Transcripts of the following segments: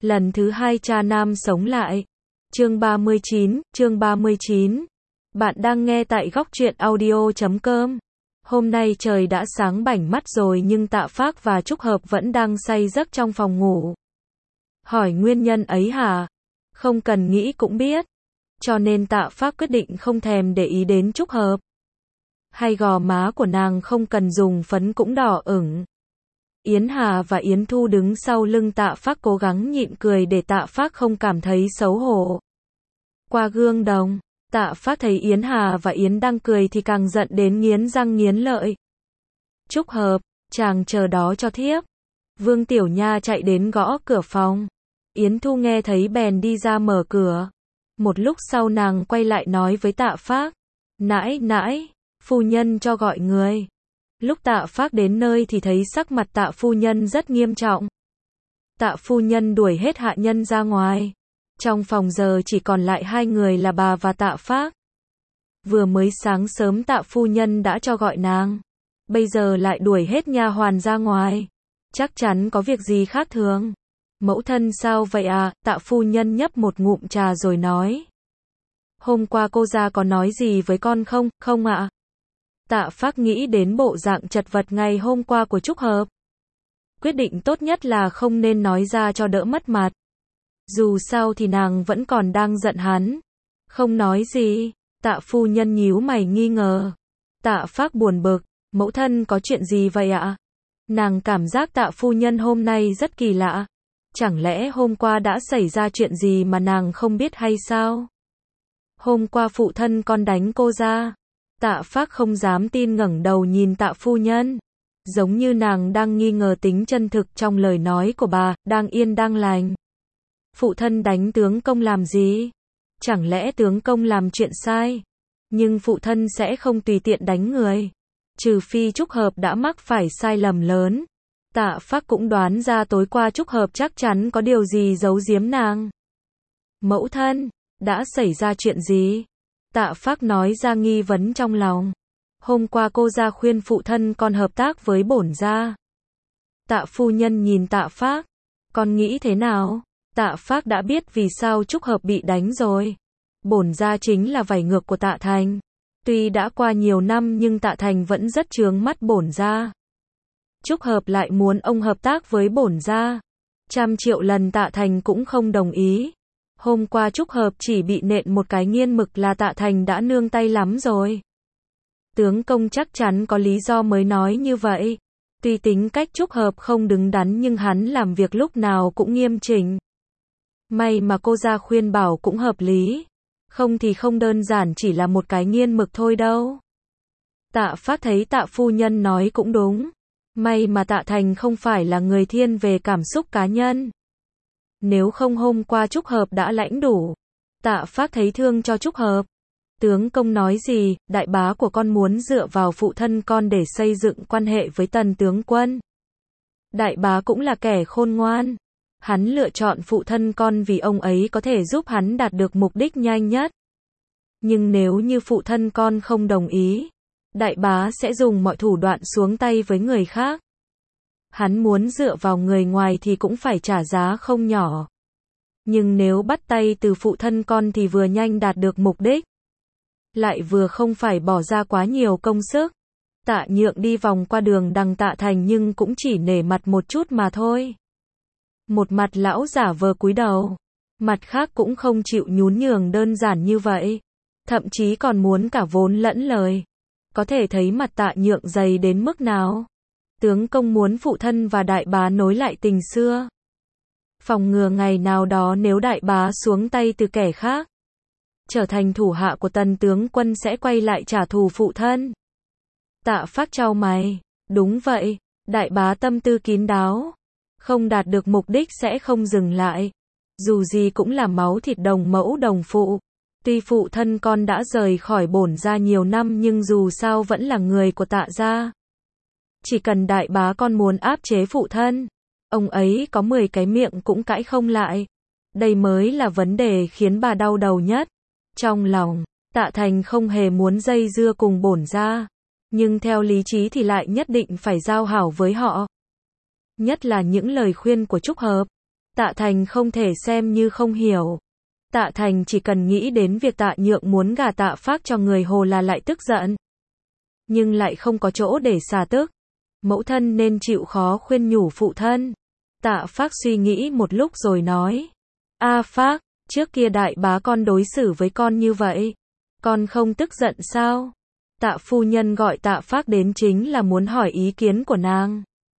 Lần thứ hai cha nam sống lại. Chương 39. Bạn đang nghe tại góc truyện audio.com. Hôm nay trời đã sáng bảnh mắt rồi nhưng Tạ Phác và Trúc Hợp vẫn đang say giấc trong phòng ngủ. Hỏi nguyên nhân ấy hả? Không cần nghĩ cũng biết. Cho nên Tạ Phác quyết định không thèm để ý đến Trúc Hợp. Hay gò má của nàng không cần dùng phấn cũng đỏ ửng. Yến Hà và Yến Thu đứng sau lưng Tạ Phác cố gắng nhịn cười để Tạ Phác không cảm thấy xấu hổ. Qua gương đồng, Tạ Phác thấy Yến Hà và Yến đang cười thì càng giận đến nghiến răng nghiến lợi. Trúc Hợp, chàng chờ đó cho thiếp. Vương Tiểu Nha chạy đến gõ cửa phòng. Yến Thu nghe thấy bèn đi ra mở cửa. Một lúc sau nàng quay lại nói với Tạ Phác. Nãi, phu nhân cho gọi người. Lúc Tạ Phác đến nơi thì thấy sắc mặt Tạ phu nhân rất nghiêm trọng. Tạ phu nhân đuổi hết hạ nhân ra ngoài. Trong phòng giờ chỉ còn lại hai người là bà và Tạ Phác. Vừa mới sáng sớm Tạ phu nhân đã cho gọi nàng. Bây giờ lại đuổi hết nha hoàn ra ngoài. Chắc chắn có việc gì khác thường. Mẫu thân sao vậy à? Tạ phu nhân nhấp một ngụm trà rồi nói. Hôm qua cô ra có nói gì với con không? Không ạ. Tạ Phác nghĩ đến bộ dạng chật vật ngày hôm qua của Trúc Hợp. Quyết định tốt nhất là không nên nói ra cho đỡ mất mặt. Dù sao thì nàng vẫn còn đang giận hắn. Không nói gì. Tạ phu nhân nhíu mày nghi ngờ. Tạ Phác buồn bực. Mẫu thân có chuyện gì vậy ạ? Nàng cảm giác Tạ phu nhân hôm nay rất kỳ lạ. Chẳng lẽ hôm qua đã xảy ra chuyện gì mà nàng không biết hay sao? Hôm qua phụ thân con đánh cô ra. Tạ Phác không dám tin ngẩng đầu nhìn Tạ phu nhân. Giống như nàng đang nghi ngờ tính chân thực trong lời nói của bà, đang yên đang lành. Phụ thân đánh tướng công làm gì? Chẳng lẽ tướng công làm chuyện sai? Nhưng phụ thân sẽ không tùy tiện đánh người. Trừ phi Trúc Hợp đã mắc phải sai lầm lớn. Tạ Phác cũng đoán ra tối qua Trúc Hợp chắc chắn có điều gì giấu giếm nàng. Mẫu thân, đã xảy ra chuyện gì? Tạ Phác nói ra nghi vấn trong lòng. Hôm qua cô ra khuyên phụ thân con hợp tác với bổn gia. Tạ phu nhân nhìn Tạ Phác. Con nghĩ thế nào? Tạ Phác đã biết vì sao Trúc Hợp bị đánh rồi. Bổn gia chính là vảy ngược của Tạ Thành. Tuy đã qua nhiều năm nhưng Tạ Thành vẫn rất chướng mắt bổn gia. Trúc Hợp lại muốn ông hợp tác với bổn gia. 100 triệu lần Tạ Thành cũng không đồng ý. Hôm qua Trúc Hợp chỉ bị nện một cái nghiên mực là Tạ Thành đã nương tay lắm rồi. Tướng công chắc chắn có lý do mới nói như vậy. Tuy tính cách Trúc Hợp không đứng đắn nhưng hắn làm việc lúc nào cũng nghiêm chỉnh. May mà cô ra khuyên bảo cũng hợp lý. Không thì không đơn giản chỉ là một cái nghiên mực thôi đâu. Tạ Phác thấy Tạ phu nhân nói cũng đúng. May mà Tạ Thành không phải là người thiên về cảm xúc cá nhân. Nếu không hôm qua Trúc Hợp đã lãnh đủ. Tạ Phác thấy thương cho Trúc Hợp. Tướng công nói gì, đại bá của con muốn dựa vào phụ thân con để xây dựng quan hệ với Tần tướng quân. Đại bá cũng là kẻ khôn ngoan. Hắn lựa chọn phụ thân con vì ông ấy có thể giúp hắn đạt được mục đích nhanh nhất. Nhưng nếu như phụ thân con không đồng ý, đại bá sẽ dùng mọi thủ đoạn xuống tay với người khác. Hắn muốn dựa vào người ngoài thì cũng phải trả giá không nhỏ. Nhưng nếu bắt tay từ phụ thân con thì vừa nhanh đạt được mục đích, lại vừa không phải bỏ ra quá nhiều công sức. Tạ Nhượng đi vòng qua đường đằng Tạ Thành nhưng cũng chỉ nể mặt một chút mà thôi. Một mặt lão giả vờ cúi đầu, mặt khác cũng không chịu nhún nhường đơn giản như vậy. Thậm chí còn muốn cả vốn lẫn lời. Có thể thấy mặt Tạ Nhượng dày đến mức nào. Tướng công muốn phụ thân và đại bá nối lại tình xưa. Phòng ngừa ngày nào đó nếu đại bá xuống tay từ kẻ khác, trở thành thủ hạ của Tần tướng quân sẽ quay lại trả thù phụ thân. Tạ Phác chau mày. Đúng vậy, đại bá tâm tư kín đáo. Không đạt được mục đích sẽ không dừng lại. Dù gì cũng là máu thịt đồng mẫu đồng phụ. Tuy phụ thân con đã rời khỏi bổn gia nhiều năm nhưng dù sao vẫn là người của Tạ gia. Chỉ cần đại bá con muốn áp chế phụ thân, ông ấy có 10 cái miệng cũng cãi không lại. Đây mới là vấn đề khiến bà đau đầu nhất. Trong lòng, Tạ Thành không hề muốn dây dưa cùng bổn gia. Nhưng theo lý trí thì lại nhất định phải giao hảo với họ. Nhất là những lời khuyên của Trúc Hợp. Tạ Thành không thể xem như không hiểu. Tạ Thành chỉ cần nghĩ đến việc Tạ Nhượng muốn gả Tạ Phác cho người Hồ là lại tức giận. Nhưng lại không có chỗ để xả tức. Mẫu thân nên chịu khó khuyên nhủ phụ thân. Tạ Phác suy nghĩ một lúc rồi nói. A Phác, trước kia đại bá con đối xử với con như vậy. Con không tức giận sao? Tạ phu nhân gọi Tạ Phác đến chính là muốn hỏi ý kiến của nàng.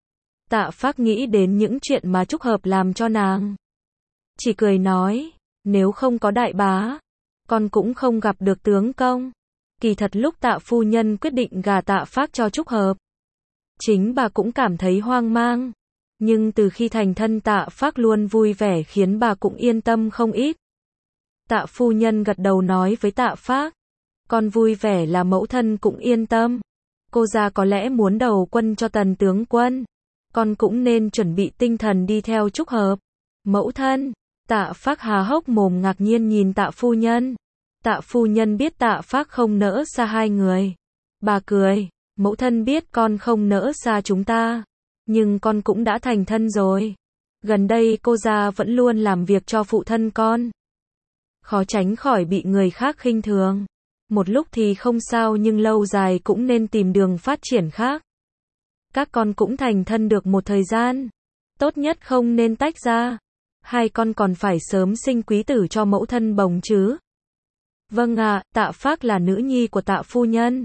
Tạ Phác nghĩ đến những chuyện mà Trúc Hợp làm cho nàng. Chỉ cười nói, nếu không có đại bá, con cũng không gặp được tướng công. Kỳ thật lúc Tạ phu nhân quyết định gả Tạ Phác cho Trúc Hợp, chính bà cũng cảm thấy hoang mang. Nhưng từ khi thành thân Tạ Phác luôn vui vẻ khiến bà cũng yên tâm không ít. Tạ phu nhân gật đầu nói với Tạ Phác, con vui vẻ là mẫu thân cũng yên tâm. Cô gia có lẽ muốn đầu quân cho Tần tướng quân. Con cũng nên chuẩn bị tinh thần đi theo Trúc Hợp. Mẫu thân, Tạ Phác há hốc mồm ngạc nhiên nhìn Tạ phu nhân. Tạ phu nhân biết Tạ Phác không nỡ xa hai người. Bà cười, mẫu thân biết con không nỡ xa chúng ta. Nhưng con cũng đã thành thân rồi. Gần đây cô gia vẫn luôn làm việc cho phụ thân con. Khó tránh khỏi bị người khác khinh thường. Một lúc thì không sao nhưng lâu dài cũng nên tìm đường phát triển khác. Các con cũng thành thân được một thời gian. Tốt nhất không nên tách ra. Hai con còn phải sớm sinh quý tử cho mẫu thân bồng chứ. Vâng ạ, Tạ Phác là nữ nhi của Tạ phu nhân.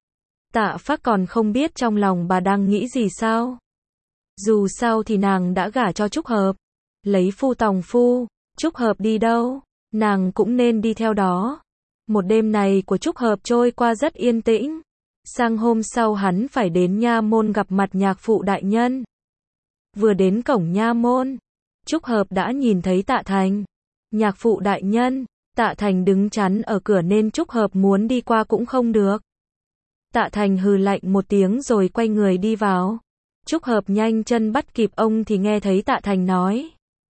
Tạ Phác còn không biết trong lòng bà đang nghĩ gì sao. Dù sao thì nàng đã gả cho Trúc Hợp. Lấy phu tòng phu, Trúc Hợp đi đâu, nàng cũng nên đi theo đó. Một đêm này của Trúc Hợp trôi qua rất yên tĩnh. Sang hôm sau hắn phải đến nha môn gặp mặt nhạc phụ đại nhân. Vừa đến cổng nha môn, Trúc Hợp đã nhìn thấy Tạ Thành. Nhạc phụ đại nhân, Tạ Thành đứng chắn ở cửa nên Trúc Hợp muốn đi qua cũng không được. Tạ Thành hừ lạnh một tiếng rồi quay người đi vào. Trúc Hợp nhanh chân bắt kịp ông thì nghe thấy Tạ Thành nói.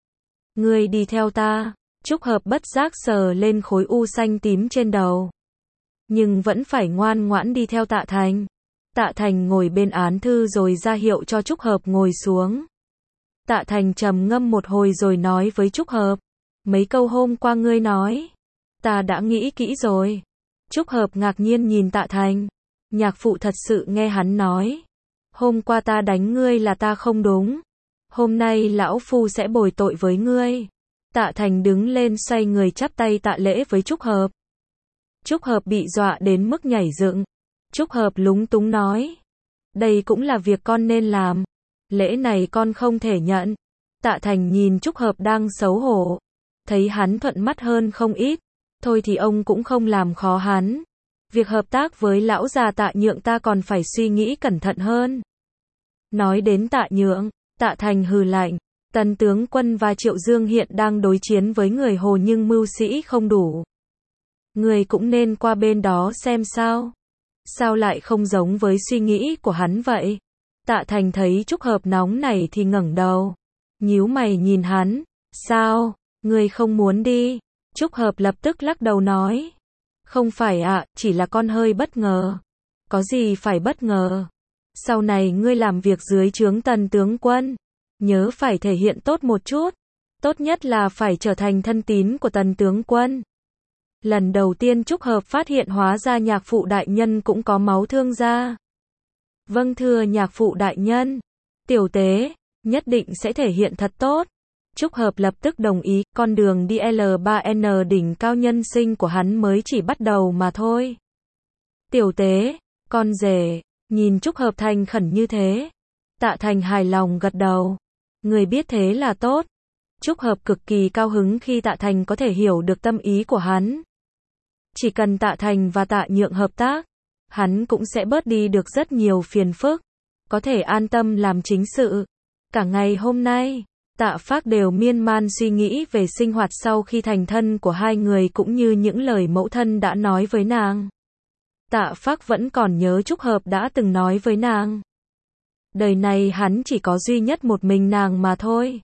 Ngươi đi theo ta. Trúc Hợp bất giác sờ lên khối u xanh tím trên đầu. Nhưng vẫn phải ngoan ngoãn đi theo Tạ Thành. Tạ Thành ngồi bên án thư rồi ra hiệu cho Trúc Hợp ngồi xuống. Tạ Thành trầm ngâm một hồi rồi nói với Trúc Hợp. Mấy câu hôm qua ngươi nói, ta đã nghĩ kỹ rồi. Trúc Hợp ngạc nhiên nhìn Tạ Thành. Nhạc phụ thật sự nghe hắn nói. Hôm qua ta đánh ngươi là ta không đúng. Hôm nay lão phu sẽ bồi tội với ngươi. Tạ Thành đứng lên xoay người chắp tay tạ lễ với Trúc Hợp. Trúc Hợp bị dọa đến mức nhảy dựng. Trúc Hợp lúng túng nói. Đây cũng là việc con nên làm. Lễ này con không thể nhận. Tạ Thành nhìn Trúc Hợp đang xấu hổ. Thấy hắn thuận mắt hơn không ít. Thôi thì ông cũng không làm khó hắn. Việc hợp tác với lão già Tạ Nhượng ta còn phải suy nghĩ cẩn thận hơn. Nói đến Tạ Nhượng, Tạ Thành hừ lạnh. Tần tướng quân và Triệu Dương hiện đang đối chiến với người Hồ nhưng mưu sĩ không đủ. Người cũng nên qua bên đó xem sao. Sao lại không giống với suy nghĩ của hắn vậy? Tạ Thành thấy Trúc Hợp nóng này thì ngẩng đầu. Nhíu mày nhìn hắn. Sao? Người không muốn đi? Trúc Hợp lập tức lắc đầu nói. Không phải ạ, chỉ là con hơi bất ngờ. Có gì phải bất ngờ? Sau này ngươi làm việc dưới trướng Tần tướng quân. Nhớ phải thể hiện tốt một chút. Tốt nhất là phải trở thành thân tín của Tần tướng quân. Lần đầu tiên Trúc Hợp phát hiện hóa ra nhạc phụ đại nhân cũng có máu thương gia. Vâng thưa nhạc phụ đại nhân. Tiểu tế, nhất định sẽ thể hiện thật tốt. Trúc Hợp lập tức đồng ý, con đường đi L3N đỉnh cao nhân sinh của hắn mới chỉ bắt đầu mà thôi. Tiểu tế, con rể, nhìn Trúc Hợp thành khẩn như thế. Tạ Thành hài lòng gật đầu. Người biết thế là tốt. Trúc Hợp cực kỳ cao hứng khi Tạ Thành có thể hiểu được tâm ý của hắn. Chỉ cần Tạ Thành và Tạ Nhượng hợp tác, hắn cũng sẽ bớt đi được rất nhiều phiền phức. Có thể an tâm làm chính sự. Cả ngày hôm nay, Tạ Phác đều miên man suy nghĩ về sinh hoạt sau khi thành thân của hai người cũng như những lời mẫu thân đã nói với nàng. Tạ Phác vẫn còn nhớ Trúc Hợp đã từng nói với nàng. Đời này hắn chỉ có duy nhất một mình nàng mà thôi.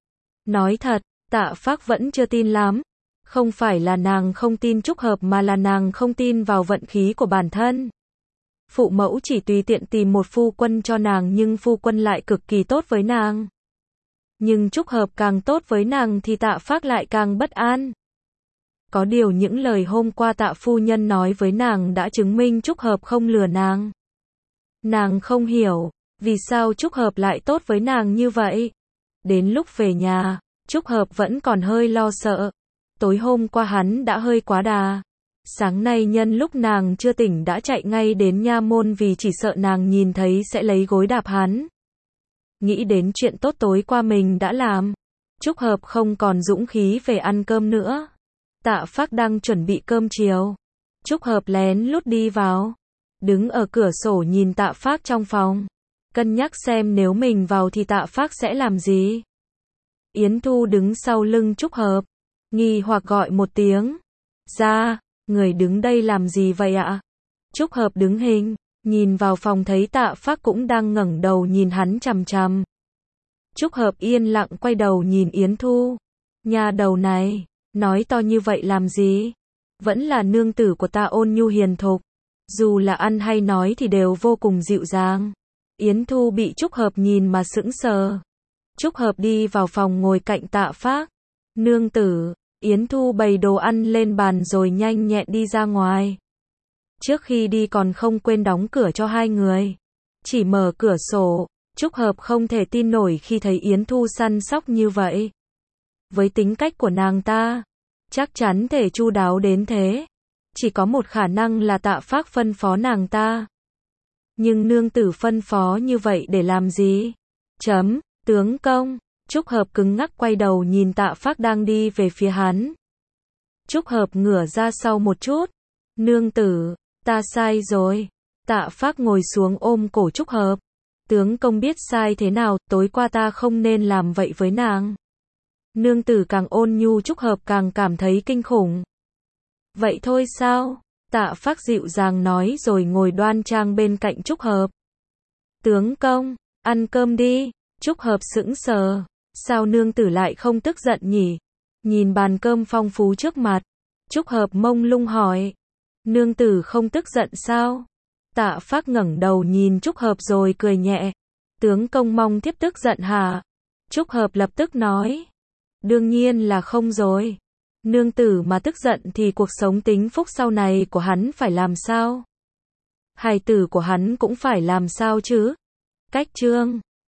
Nói thật, Tạ Phác vẫn chưa tin lắm. Không phải là nàng không tin Trúc Hợp mà là nàng không tin vào vận khí của bản thân. Phụ mẫu chỉ tùy tiện tìm một phu quân cho nàng nhưng phu quân lại cực kỳ tốt với nàng. Nhưng Trúc Hợp càng tốt với nàng thì Tạ Phác lại càng bất an. Có điều những lời hôm qua Tạ phu nhân nói với nàng đã chứng minh Trúc Hợp không lừa nàng. Nàng không hiểu, vì sao Trúc Hợp lại tốt với nàng như vậy. Đến lúc về nhà, Trúc Hợp vẫn còn hơi lo sợ. Tối hôm qua hắn đã hơi quá đà. Sáng nay nhân lúc nàng chưa tỉnh đã chạy ngay đến nha môn vì chỉ sợ nàng nhìn thấy sẽ lấy gối đạp hắn. Nghĩ đến chuyện tốt tối qua mình đã làm, Trúc Hợp không còn dũng khí về ăn cơm nữa. Tạ Phác đang chuẩn bị cơm chiều. Trúc Hợp lén lút đi vào, đứng ở cửa sổ nhìn Tạ Phác trong phòng, cân nhắc xem nếu mình vào thì Tạ Phác sẽ làm gì. Yến Thu đứng sau lưng Trúc Hợp, nghi hoặc gọi một tiếng. Ra, người đứng đây làm gì vậy ạ? Trúc Hợp đứng hình, nhìn vào phòng thấy Tạ Phác cũng đang ngẩng đầu nhìn hắn chằm chằm. Trúc Hợp yên lặng quay đầu nhìn Yến Thu. Nhà đầu này, nói to như vậy làm gì? Vẫn là nương tử của ta ôn nhu hiền thục. Dù là ăn hay nói thì đều vô cùng dịu dàng. Yến Thu bị Trúc Hợp nhìn mà sững sờ. Trúc Hợp đi vào phòng ngồi cạnh Tạ Phác. Nương tử, Yến Thu bày đồ ăn lên bàn rồi nhanh nhẹn đi ra ngoài. Trước khi đi còn không quên đóng cửa cho hai người. Chỉ mở cửa sổ, Trúc Hợp không thể tin nổi khi thấy Yến Thu săn sóc như vậy. Với tính cách của nàng ta, chắc chắn thể chu đáo đến thế. Chỉ có một khả năng là Tạ Phác phân phó nàng ta. Nhưng nương tử phân phó như vậy để làm gì? Tướng công. Trúc Hợp cứng ngắc quay đầu nhìn Tạ Phác đang đi về phía hắn. Trúc Hợp ngửa ra sau một chút. Nương tử, ta sai rồi. Tạ Phác ngồi xuống ôm cổ Trúc Hợp. Tướng công biết sai thế nào, tối qua ta không nên làm vậy với nàng. Nương tử càng ôn nhu Trúc Hợp càng cảm thấy kinh khủng. Vậy thôi sao? Tạ Phác dịu dàng nói rồi ngồi đoan trang bên cạnh Trúc Hợp. Tướng công, ăn cơm đi. Trúc Hợp sững sờ. Sao nương tử lại không tức giận nhỉ? Nhìn bàn cơm phong phú trước mặt, Trúc Hợp mông lung hỏi. Nương tử không tức giận sao? Tạ Phác ngẩng đầu nhìn Trúc Hợp rồi cười nhẹ. Tướng công mong thiếp tức giận hả? Trúc Hợp lập tức nói. Đương nhiên là không rồi. Nương tử mà tức giận thì cuộc sống tính phúc sau này của hắn phải làm sao? Hài tử của hắn cũng phải làm sao chứ? Cách chương